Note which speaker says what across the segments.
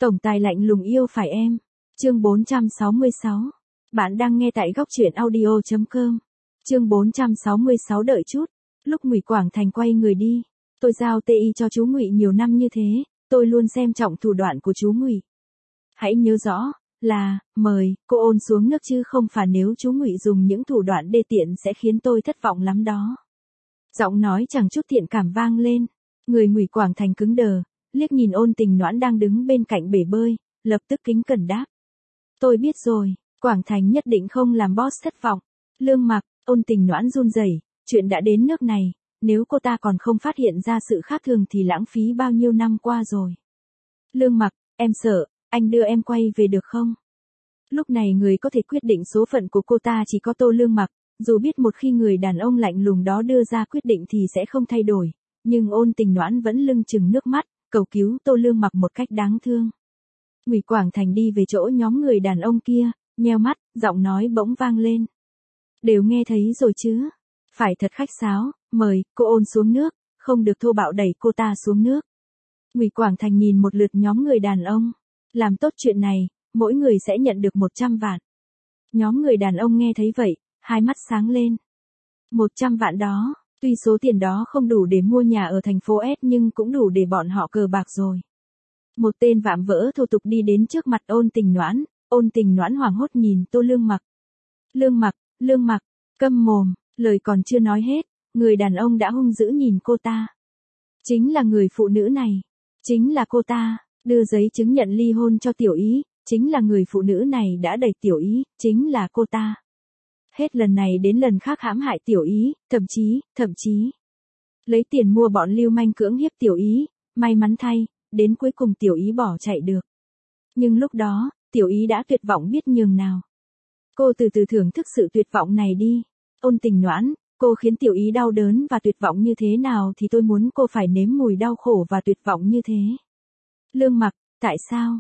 Speaker 1: Tổng tài lạnh lùng yêu phải em. Chương 466. Bạn đang nghe tại góc truyện audio.com. Chương 466 đợi chút. Lúc Ngụy Quảng Thành quay người đi, tôi giao TI cho chú Ngụy nhiều năm như thế, tôi luôn xem trọng thủ đoạn của chú Ngụy. Hãy nhớ rõ, là, mời, cô ôn xuống nước chứ không phải nếu chú Ngụy dùng những thủ đoạn đê tiện sẽ khiến tôi thất vọng lắm đó. Giọng nói chẳng chút thiện cảm vang lên, người Ngụy Quảng Thành cứng đờ, liếc nhìn Ôn Tình Noãn đang đứng bên cạnh bể bơi, lập tức kính cẩn đáp. Tôi biết rồi, Quảng Thành nhất định không làm boss thất vọng. Lương Mặc, Ôn Tình Noãn run rẩy, chuyện đã đến nước này, nếu cô ta còn không phát hiện ra sự khác thường thì lãng phí bao nhiêu năm qua rồi. Lương Mặc, em sợ, anh đưa em quay về được không? Lúc này người có thể quyết định số phận của cô ta chỉ có Tô Lương Mặc, dù biết một khi người đàn ông lạnh lùng đó đưa ra quyết định thì sẽ không thay đổi, nhưng Ôn Tình Noãn vẫn lưng chừng nước mắt, cầu cứu Tô Lương Mặc một cách đáng thương. Ngụy Quảng Thành đi về chỗ nhóm người đàn ông kia, nheo mắt, giọng nói bỗng vang lên. Đều nghe thấy rồi chứ? Phải thật khách sáo, mời, cô Ôn xuống nước, không được thô bạo đẩy cô ta xuống nước. Ngụy Quảng Thành nhìn một lượt nhóm người đàn ông. Làm tốt chuyện này, mỗi người sẽ nhận được 100 vạn. Nhóm người đàn ông nghe thấy vậy, hai mắt sáng lên. 100 vạn đó, tuy số tiền đó không đủ để mua nhà ở thành phố S nhưng cũng đủ để bọn họ cờ bạc rồi. Một tên vạm vỡ thô tục đi đến trước mặt Ôn Tình Noãn, Ôn Tình Noãn hoảng hốt nhìn Tô Lương Mặc. Lương Mặc, câm mồm, lời còn chưa nói hết, người đàn ông đã hung dữ nhìn cô ta. Chính là người phụ nữ này, chính là cô ta, đưa giấy chứng nhận ly hôn cho Tiểu Ý, chính là người phụ nữ này đã đẩy Tiểu Ý, chính là cô ta. Hết lần này đến lần khác hãm hại Tiểu Ý, thậm chí lấy tiền mua bọn lưu manh cưỡng hiếp Tiểu Ý, may mắn thay, đến cuối cùng Tiểu Ý bỏ chạy được. Nhưng lúc đó, Tiểu Ý đã tuyệt vọng biết nhường nào. Cô từ từ thưởng thức sự tuyệt vọng này đi. Ôn Tình Noãn, cô khiến Tiểu Ý đau đớn và tuyệt vọng như thế nào thì tôi muốn cô phải nếm mùi đau khổ và tuyệt vọng như thế. Lương Mặc, tại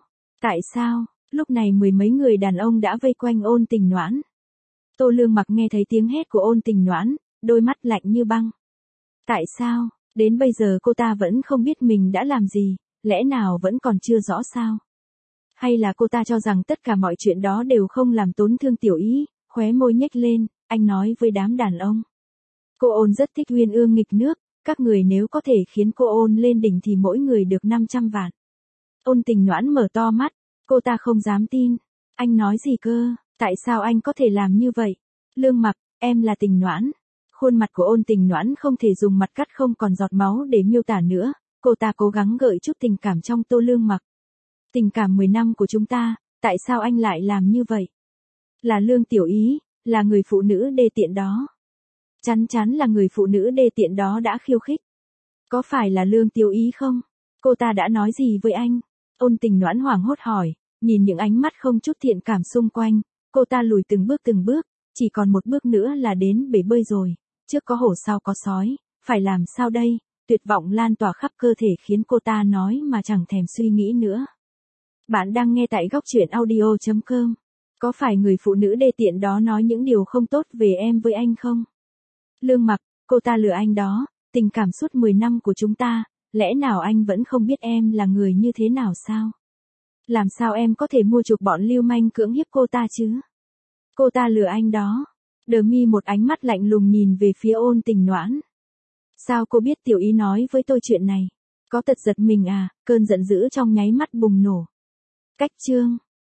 Speaker 1: sao? Lúc này mười mấy người đàn ông đã vây quanh Ôn Tình Noãn. Tô Lương Mặc nghe thấy tiếng hét của Ôn Tình Noãn, đôi mắt lạnh như băng. Tại sao, đến bây giờ cô ta vẫn không biết mình đã làm gì, lẽ nào vẫn còn chưa rõ sao? Hay là cô ta cho rằng tất cả mọi chuyện đó đều không làm tổn thương Tiểu Ý, khóe môi nhếch lên, anh nói với đám đàn ông. Cô Ôn rất thích uyên ương nghịch nước, các người nếu có thể khiến cô Ôn lên đỉnh thì mỗi người được 500 vạn. Ôn Tình Noãn mở to mắt, cô ta không dám tin. Anh nói gì cơ, tại sao anh có thể làm như vậy? Lương Mặc, em là Tình Noãn. Khuôn mặt của Ôn Tình Noãn không thể dùng mặt cắt không còn giọt máu để miêu tả nữa, cô ta cố gắng gợi chút tình cảm trong Tô Lương Mặc. Tình cảm 10 năm của chúng ta, tại sao anh lại làm như vậy? Là Lương Tiểu Ý, là người phụ nữ đê tiện đó. Chắn là người phụ nữ đê tiện đó đã khiêu khích. Có phải là Lương Tiểu Ý không? Cô ta đã nói gì với anh? Ôn Tình Noãn hoảng hốt hỏi, nhìn những ánh mắt không chút thiện cảm xung quanh, cô ta lùi từng bước, chỉ còn một bước nữa là đến bể bơi rồi, trước có hổ sau có sói, phải làm sao đây? Tuyệt vọng lan tỏa khắp cơ thể khiến cô ta nói mà chẳng thèm suy nghĩ nữa. Bạn đang nghe tại góc truyện audio.com. Có phải người phụ nữ đê tiện đó nói những điều không tốt về em với anh không? Lương Mặc, cô ta lừa anh đó, tình cảm suốt 10 năm của chúng ta, lẽ nào anh vẫn không biết em là người như thế nào sao? Làm sao em có thể mua chuộc bọn lưu manh cưỡng hiếp cô ta chứ? Cô ta lừa anh đó. Đờ Mi một ánh mắt lạnh lùng nhìn về phía Ôn Tình Noãn. Sao cô biết Tiểu Ý nói với tôi chuyện này? Có tật giật mình à? Cơn giận dữ trong nháy mắt bùng nổ. Cách chương